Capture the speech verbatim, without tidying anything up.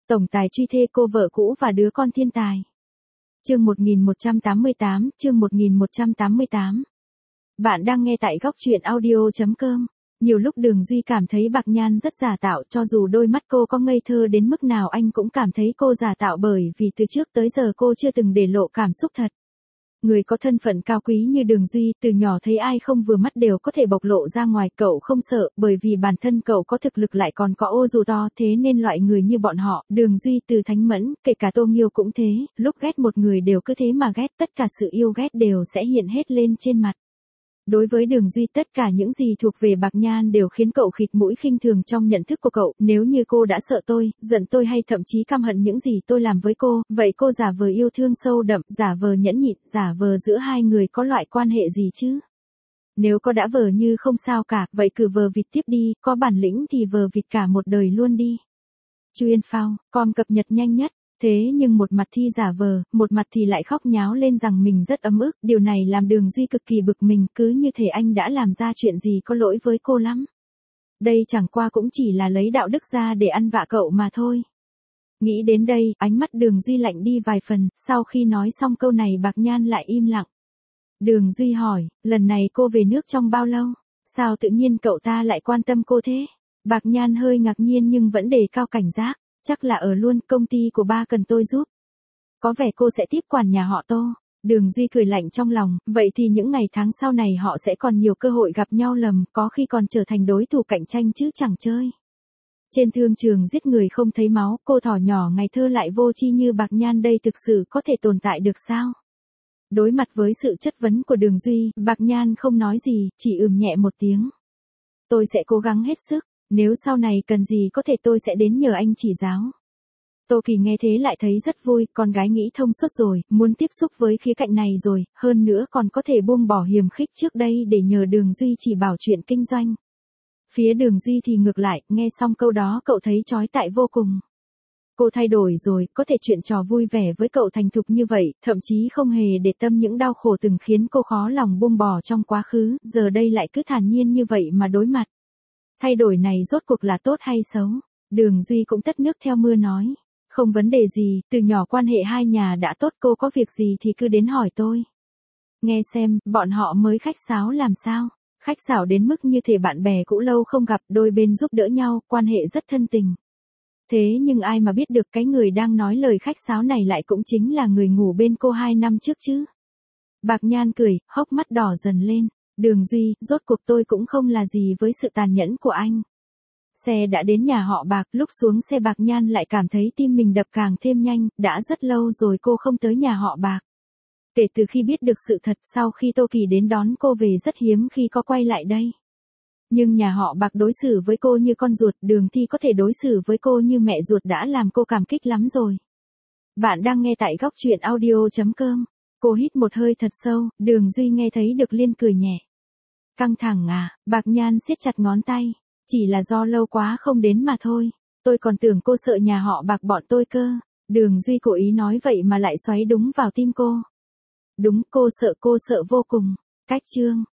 tổng tài truy thê cô vợ cũ và đứa con thiên tài. Chương một nghìn một trăm tám mươi tám, chương một nghìn một trăm tám mươi tám. Bạn đang nghe tại góc truyện audio chấm com. Nhiều lúc Đường Duy cảm thấy Bạc Nhan rất giả tạo, cho dù đôi mắt cô có ngây thơ đến mức nào anh cũng cảm thấy cô giả tạo bởi vì từ trước tới giờ cô chưa từng để lộ cảm xúc thật. Người có thân phận cao quý như Đường Duy, từ nhỏ thấy ai không vừa mắt đều có thể bộc lộ ra ngoài, cậu không sợ, bởi vì bản thân cậu có thực lực lại còn có ô dù to, thế nên loại người như bọn họ, Đường Duy từ Thánh Mẫn, kể cả Tô Nghiêu cũng thế, lúc ghét một người đều cứ thế mà ghét, tất cả sự yêu ghét đều sẽ hiện hết lên trên mặt. Đối với Đường Duy, tất cả những gì thuộc về Bạc Nhan đều khiến cậu khịt mũi khinh thường trong nhận thức của cậu. Nếu như cô đã sợ tôi, giận tôi hay thậm chí căm hận những gì tôi làm với cô, vậy cô giả vờ yêu thương sâu đậm, giả vờ nhẫn nhịn, giả vờ giữa hai người có loại quan hệ gì chứ? Nếu có đã vờ như không sao cả, vậy cứ vờ vịt tiếp đi, có bản lĩnh thì vờ vịt cả một đời luôn đi. Chuyên phao, com cập nhật nhanh nhất. Thế nhưng một mặt thi giả vờ, một mặt thì lại khóc nháo lên rằng mình rất ấm ức, điều này làm Đường Duy cực kỳ bực mình, cứ như thể anh đã làm ra chuyện gì có lỗi với cô lắm. Đây chẳng qua cũng chỉ là lấy đạo đức ra để ăn vạ cậu mà thôi. Nghĩ đến đây, ánh mắt Đường Duy lạnh đi vài phần, sau khi nói xong câu này Bạc Nhan lại im lặng. Đường Duy hỏi, lần này cô về nước trong bao lâu? Sao tự nhiên cậu ta lại quan tâm cô thế? Bạc Nhan hơi ngạc nhiên nhưng vẫn đề cao cảnh giác. Chắc là ở luôn, công ty của ba cần tôi giúp. Có vẻ cô sẽ tiếp quản nhà họ Tô. Đường Duy cười lạnh trong lòng, vậy thì những ngày tháng sau này họ sẽ còn nhiều cơ hội gặp nhau lầm, có khi còn trở thành đối thủ cạnh tranh chứ chẳng chơi. Trên thương trường giết người không thấy máu, cô thỏ nhỏ ngày thơ lại vô tri như Bạc Nhan đây thực sự có thể tồn tại được sao? Đối mặt với sự chất vấn của Đường Duy, Bạc Nhan không nói gì, chỉ ừm nhẹ một tiếng. Tôi sẽ cố gắng hết sức. Nếu sau này cần gì có thể tôi sẽ đến nhờ anh chỉ giáo. Tô Kỳ nghe thế lại thấy rất vui, con gái nghĩ thông suốt rồi, muốn tiếp xúc với khía cạnh này rồi, hơn nữa còn có thể buông bỏ hiềm khích trước đây để nhờ Đường Duy chỉ bảo chuyện kinh doanh. Phía Đường Duy thì ngược lại, nghe xong câu đó cậu thấy chói tai vô cùng. Cô thay đổi rồi, có thể chuyện trò vui vẻ với cậu thành thục như vậy, thậm chí không hề để tâm những đau khổ từng khiến cô khó lòng buông bỏ trong quá khứ, giờ đây lại cứ thản nhiên như vậy mà đối mặt. Thay đổi này rốt cuộc là tốt hay xấu? Đường Duy cũng tất nước theo mưa nói. Không vấn đề gì, từ nhỏ quan hệ hai nhà đã tốt, cô có việc gì thì cứ đến hỏi tôi. Nghe xem, bọn họ mới khách sáo làm sao? Khách sáo đến mức như thể bạn bè cũ lâu không gặp, đôi bên giúp đỡ nhau, quan hệ rất thân tình. Thế nhưng ai mà biết được cái người đang nói lời khách sáo này lại cũng chính là người ngủ bên cô hai năm trước chứ? Bạc Nhan cười, hốc mắt đỏ dần lên. Đường Duy, rốt cuộc tôi cũng không là gì với sự tàn nhẫn của anh. Xe đã đến nhà họ Bạc, lúc xuống xe Bạc Nhan lại cảm thấy tim mình đập càng thêm nhanh, đã rất lâu rồi cô không tới nhà họ Bạc. Kể từ khi biết được sự thật sau khi Tô Kỳ đến đón cô về rất hiếm khi có quay lại đây. Nhưng nhà họ Bạc đối xử với cô như con ruột, Đường Thi có thể đối xử với cô như mẹ ruột đã làm cô cảm kích lắm rồi. Bạn đang nghe tại góc truyện audio chấm com. Cô hít một hơi thật sâu, Đường Duy nghe thấy được liên cười nhẹ. Căng thẳng à? Bạc Nhan siết chặt ngón tay. Chỉ là do lâu quá không đến mà thôi. Tôi còn tưởng cô sợ nhà họ Bạc bọn tôi cơ. Đường Duy cố ý nói vậy mà lại xoáy đúng vào tim cô. Đúng, cô sợ, cô sợ vô cùng. Cách chương.